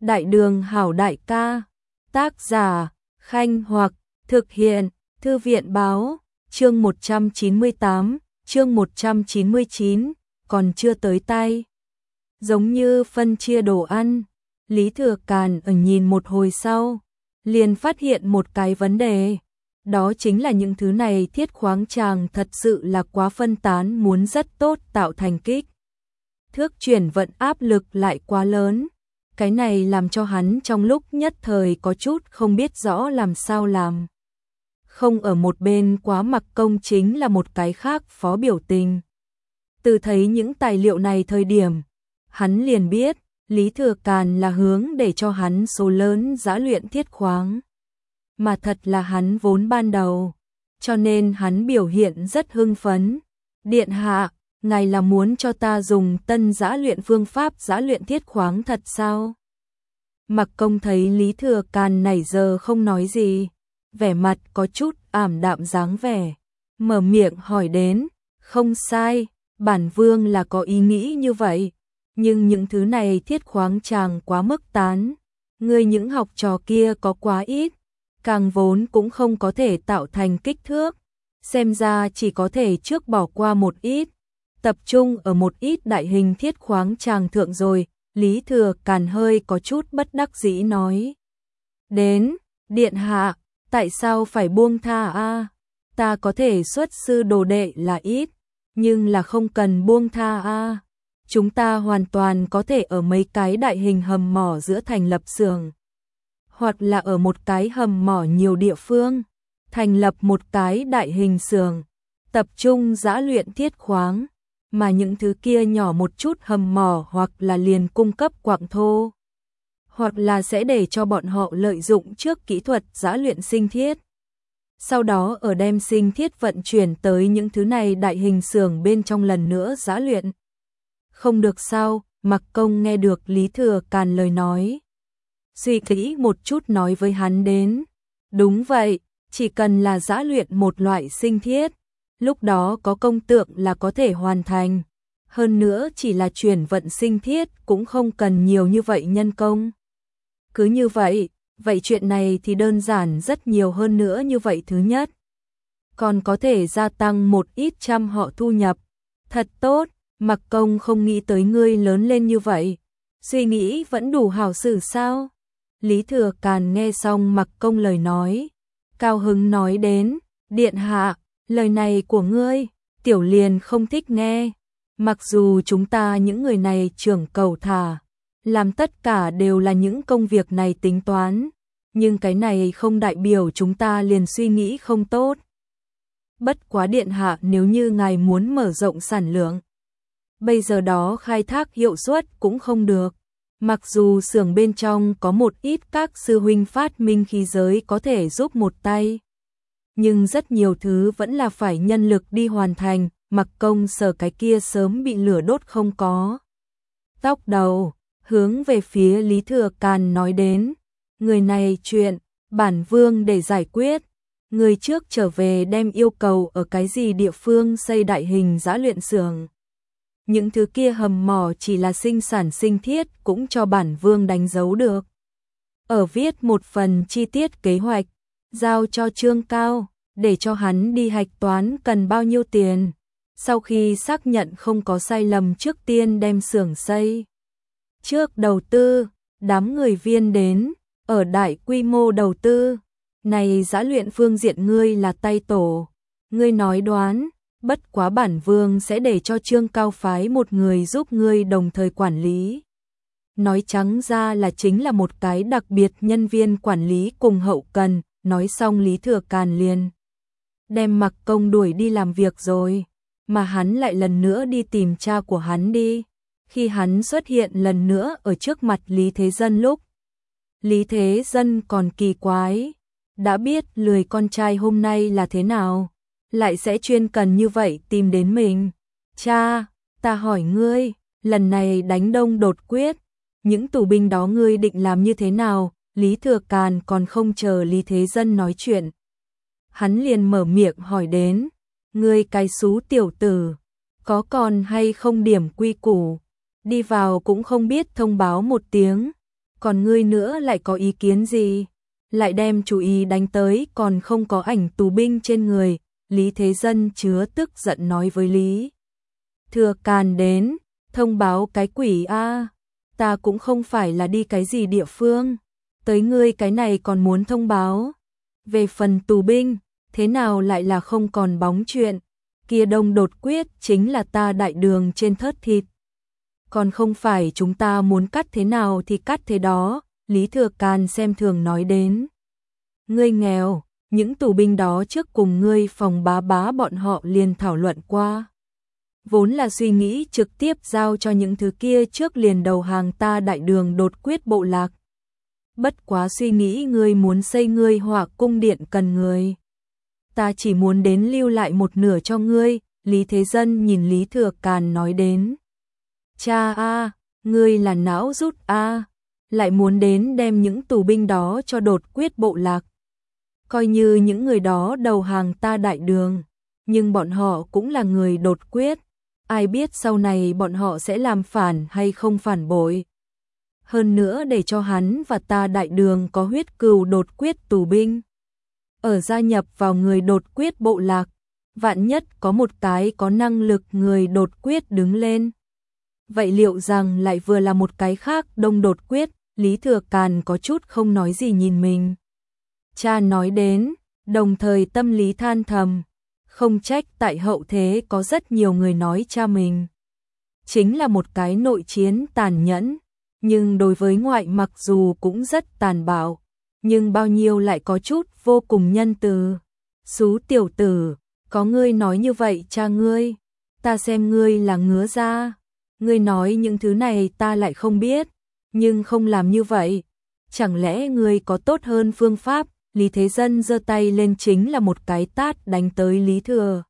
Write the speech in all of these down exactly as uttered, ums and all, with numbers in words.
Đại đường hảo đại ca, tác giả, Khanh Hoặc, thực hiện, Thư viện báo, chương một trăm chín mươi tám, chương một trăm chín mươi chín, còn chưa tới tay. Giống như phân chia đồ ăn, Lý Thừa Càn ở nhìn một hồi sau, liền phát hiện một cái vấn đề. Đó chính là những thứ này thiết khoáng tràng thật sự là quá phân tán, muốn rất tốt tạo thành kích thước chuyển vận áp lực lại quá lớn. Cái này làm cho hắn trong lúc nhất thời có chút không biết rõ làm sao làm. Không ở một bên quá Mặc Công chính là một cái khác phó biểu tình. Từ thấy những tài liệu này thời điểm, hắn liền biết Lý Thừa Càn là hướng để cho hắn số lớn giã luyện thiết khoáng. Mà thật là hắn vốn ban đầu, cho nên hắn biểu hiện rất hưng phấn. Điện hạ, ngài là muốn cho ta dùng tân giã luyện phương pháp giã luyện thiết khoáng thật sao? Mặc Công thấy Lý Thừa Càn nãy giờ không nói gì, vẻ mặt có chút ảm đạm dáng vẻ, mở miệng hỏi đến, không sai, bản vương là có ý nghĩ như vậy, nhưng những thứ này thiết khoáng chàng quá mức tán, ngươi những học trò kia có quá ít, càng vốn cũng không có thể tạo thành kích thước, xem ra chỉ có thể trước bỏ qua một ít, tập trung ở một ít đại hình thiết khoáng tràng thượng rồi. Lý Thừa Càn hơi có chút bất đắc dĩ nói. Đến, điện hạ, tại sao phải buông tha a? Ta có thể xuất sư đồ đệ là ít, nhưng là không cần buông tha a. Chúng ta hoàn toàn có thể ở mấy cái đại hình hầm mỏ giữa thành lập xưởng, hoặc là ở một cái hầm mỏ nhiều địa phương, thành lập một cái đại hình xưởng, tập trung giã luyện thiết khoáng. Mà những thứ kia nhỏ một chút hầm mỏ hoặc là liền cung cấp quặng thô, hoặc là sẽ để cho bọn họ lợi dụng trước kỹ thuật giã luyện sinh thiết. Sau đó ở đem sinh thiết vận chuyển tới những thứ này đại hình xưởng bên trong lần nữa giã luyện. Không được sao? Mặc Công nghe được Lý Thừa Càn lời nói, suy nghĩ một chút nói với hắn đến. Đúng vậy, chỉ cần là giã luyện một loại sinh thiết, lúc đó có công tượng là có thể hoàn thành. Hơn nữa chỉ là chuyển vận sinh thiết cũng không cần nhiều như vậy nhân công. Cứ như vậy, vậy chuyện này thì đơn giản rất nhiều hơn nữa như vậy thứ nhất. Còn có thể gia tăng một ít trăm họ thu nhập. Thật tốt, Mặc Công không nghĩ tới ngươi lớn lên như vậy. Suy nghĩ vẫn đủ hảo xử sao? Lý Thừa Càn nghe xong Mặc Công lời nói, cao hứng nói đến, điện hạ, lời này của ngươi, tiểu liền không thích nghe. Mặc dù chúng ta những người này trưởng cầu thả, làm tất cả đều là những công việc này tính toán, nhưng cái này không đại biểu chúng ta liền suy nghĩ không tốt. Bất quá điện hạ, nếu như ngài muốn mở rộng sản lượng, bây giờ đó khai thác hiệu suất cũng không được. Mặc dù xưởng bên trong có một ít các sư huynh phát minh khí giới có thể giúp một tay, nhưng rất nhiều thứ vẫn là phải nhân lực đi hoàn thành. Mặc Công sở cái kia sớm bị lửa đốt không có tóc đầu, hướng về phía Lý Thừa Càn nói đến, người này chuyện, bản vương để giải quyết, người trước trở về đem yêu cầu ở cái gì địa phương xây đại hình giã luyện xưởng. Những thứ kia hầm mỏ chỉ là sinh sản sinh thiết cũng cho bản vương đánh dấu được. Ở viết một phần chi tiết kế hoạch, giao cho Trương Cao, để cho hắn đi hạch toán cần bao nhiêu tiền. Sau khi xác nhận không có sai lầm trước tiên đem xưởng xây. Trước đầu tư, đám người viên đến, ở đại quy mô đầu tư. Này giã luyện phương diện ngươi là tay tổ, ngươi nói đoán, bất quá bản vương sẽ để cho Trương Cao phái một người giúp ngươi đồng thời quản lý. Nói trắng ra là chính là một cái đặc biệt nhân viên quản lý cùng hậu cần. Nói xong Lý Thừa Càn liền đem Mặc Công đuổi đi làm việc rồi, mà hắn lại lần nữa đi tìm cha của hắn đi. Khi hắn xuất hiện lần nữa ở trước mặt Lý Thế Dân lúc, Lý Thế Dân còn kỳ quái, đã biết lười con trai hôm nay là thế nào, lại sẽ chuyên cần như vậy tìm đến mình. Cha, ta hỏi ngươi, lần này đánh Đông đột quyết, những tù binh đó ngươi định làm như thế nào? Lý Thừa Càn còn không chờ Lý Thế Dân nói chuyện, hắn liền mở miệng hỏi đến, ngươi cái xú tiểu tử, có còn hay không điểm quy củ, đi vào cũng không biết thông báo một tiếng, Còn ngươi nữa lại có ý kiến gì? Lại đem chú ý đánh tới còn không có ảnh tù binh trên người, Lý Thế Dân chứa tức giận nói với Lý Thừa Càn đến, thông báo cái quỷ a, ta cũng không phải là đi cái gì địa phương, tới ngươi cái này còn muốn thông báo. Về phần tù binh, thế nào lại là không còn bóng chuyện, kia Đông Đột Quyết chính là ta đại đường trên thớt thịt. Còn không phải chúng ta muốn cắt thế nào thì cắt thế đó, Lý Thừa Càn xem thường nói đến. Ngươi nghèo, những tù binh đó trước cùng ngươi phòng bá bá bọn họ liền thảo luận qua. Vốn là suy nghĩ trực tiếp giao cho những thứ kia trước liền đầu hàng ta đại đường Đột Quyết bộ lạc. Bất quá suy nghĩ ngươi muốn xây ngươi họa cung điện cần người. Ta chỉ muốn đến lưu lại một nửa cho ngươi, Lý Thế Dân nhìn Lý Thừa Càn nói đến. Cha a, ngươi là não rút a, lại muốn đến đem những tù binh đó cho Đột Quyết bộ lạc. Coi như những người đó đầu hàng ta đại đường, nhưng bọn họ cũng là người Đột Quyết, ai biết sau này bọn họ sẽ làm phản hay không phản bội. Hơn nữa để cho hắn và ta đại đường có huyết cừu Đột Quyết tù binh ở gia nhập vào người Đột Quyết bộ lạc, vạn nhất có một cái có năng lực người Đột Quyết đứng lên. Vậy liệu rằng lại vừa là một cái khác Đông Đột Quyết, Lý Thừa Càn có chút không nói gì nhìn mình. Cha nói đến, đồng thời tâm lý than thầm, không trách tại hậu thế có rất nhiều người nói cha mình chính là một cái nội chiến tàn nhẫn, nhưng đối với ngoại mặc dù cũng rất tàn bạo, nhưng bao nhiêu lại có chút vô cùng nhân từ. Xú tiểu tử, có ngươi nói như vậy cha ngươi, ta xem ngươi là ngứa ra. Ngươi nói những thứ này ta lại không biết, nhưng không làm như vậy. Chẳng lẽ ngươi có tốt hơn phương pháp? Lý Thế Dân giơ tay lên chính là một cái tát đánh tới Lý Thừa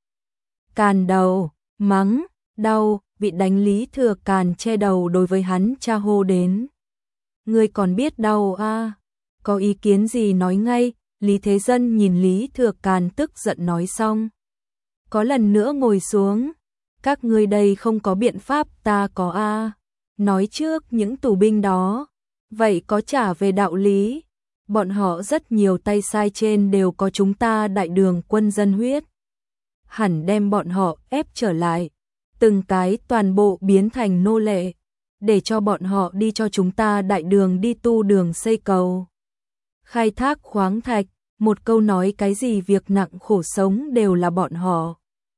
Càn đầu, mắng, đau, bị đánh Lý Thừa Càn che đầu đối với hắn cha hô đến. Ngươi còn biết đau à? Có ý kiến gì nói ngay, Lý Thế Dân nhìn Lý Thừa Càn tức giận nói xong. Có lần nữa ngồi xuống, các ngươi đây không có biện pháp ta có a à? Nói trước những tù binh đó, vậy có trả về đạo lý. Bọn họ rất nhiều tay sai trên đều có chúng ta đại đường quân dân huyết. Hẳn đem bọn họ ép trở lại, từng cái toàn bộ biến thành nô lệ, để cho bọn họ đi cho chúng ta đại đường đi tu đường xây cầu. Khai thác khoáng thạch, một câu nói cái gì việc nặng khổ sống đều là bọn họ.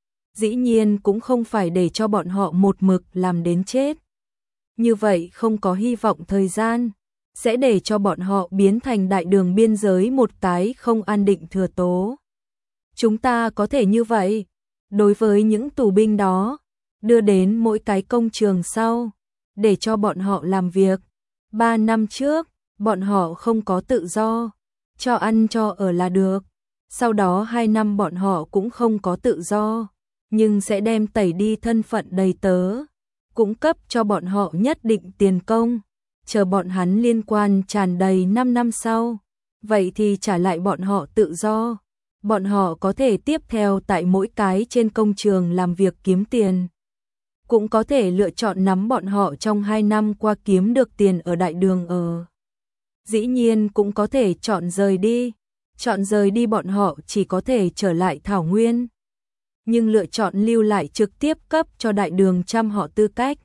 Dĩ nhiên cũng không phải để cho bọn họ một mực làm đến chết. Như vậy không có hy vọng thời gian, sẽ để cho bọn họ biến thành đại đường biên giới một cái không an định thừa tố. Chúng ta có thể như vậy, đối với những tù binh đó, đưa đến mỗi cái công trường sau, để cho bọn họ làm việc. Ba năm trước, bọn họ không có tự do, cho ăn cho ở là được. Sau đó hai năm bọn họ cũng không có tự do, nhưng sẽ đem tẩy đi thân phận đầy tớ, cũng cấp cho bọn họ nhất định tiền công. Chờ bọn hắn liên quan tràn đầy năm năm sau, vậy thì trả lại bọn họ tự do. Bọn họ có thể tiếp theo tại mỗi cái trên công trường làm việc kiếm tiền. Cũng có thể lựa chọn nắm bọn họ trong hai năm qua kiếm được tiền ở đại đường ở. Dĩ nhiên cũng có thể chọn rời đi. Chọn rời đi bọn họ chỉ có thể trở lại Thảo Nguyên. Nhưng lựa chọn lưu lại trực tiếp cấp cho đại đường trăm họ tư cách,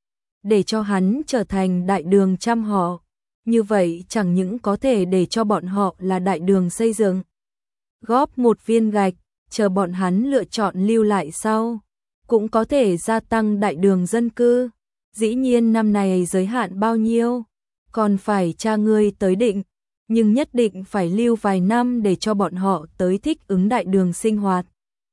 để cho hắn trở thành đại đường trăm họ. Như vậy chẳng những có thể để cho bọn họ là đại đường xây dựng, góp một viên gạch, chờ bọn hắn lựa chọn lưu lại sau, cũng có thể gia tăng đại đường dân cư. Dĩ nhiên năm này giới hạn bao nhiêu, còn phải cha ngươi tới định, nhưng nhất định phải lưu vài năm để cho bọn họ tới thích ứng đại đường sinh hoạt.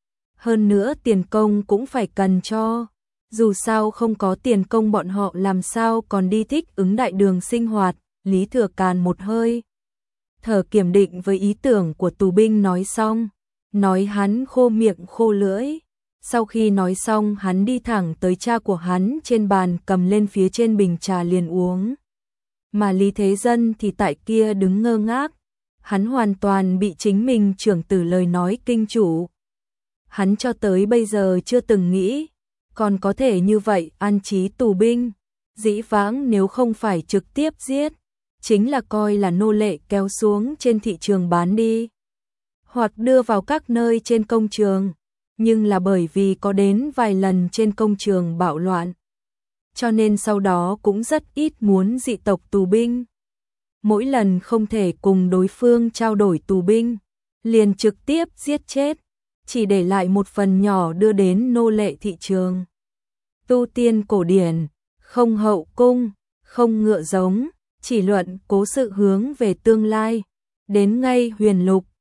Hơn nữa tiền công cũng phải cần cho. Dù sao không có tiền công bọn họ làm sao còn đi thích ứng đại đường sinh hoạt. Lý Thừa Càn một hơi thở kiểm định với ý tưởng của tù binh nói xong, nói hắn khô miệng khô lưỡi. Sau khi nói xong hắn đi thẳng tới cha của hắn trên bàn cầm lên phía trên bình trà liền uống. Mà Lý Thế Dân thì tại kia đứng ngơ ngác, hắn hoàn toàn bị chính mình trưởng tử lời nói kinh chủ. Hắn cho tới bây giờ chưa từng nghĩ còn có thể như vậy an trí tù binh. Dĩ vãng nếu không phải trực tiếp giết, chính là coi là nô lệ kéo xuống trên thị trường bán đi, hoặc đưa vào các nơi trên công trường, nhưng là bởi vì có đến vài lần trên công trường bạo loạn, cho nên sau đó cũng rất ít muốn dị tộc tù binh. Mỗi lần không thể cùng đối phương trao đổi tù binh, liền trực tiếp giết chết, chỉ để lại một phần nhỏ đưa đến nô lệ thị trường. Tu tiên cổ điển, không hậu cung, không ngựa giống, chỉ luận cố sự hướng về tương lai, đến ngay huyền lục,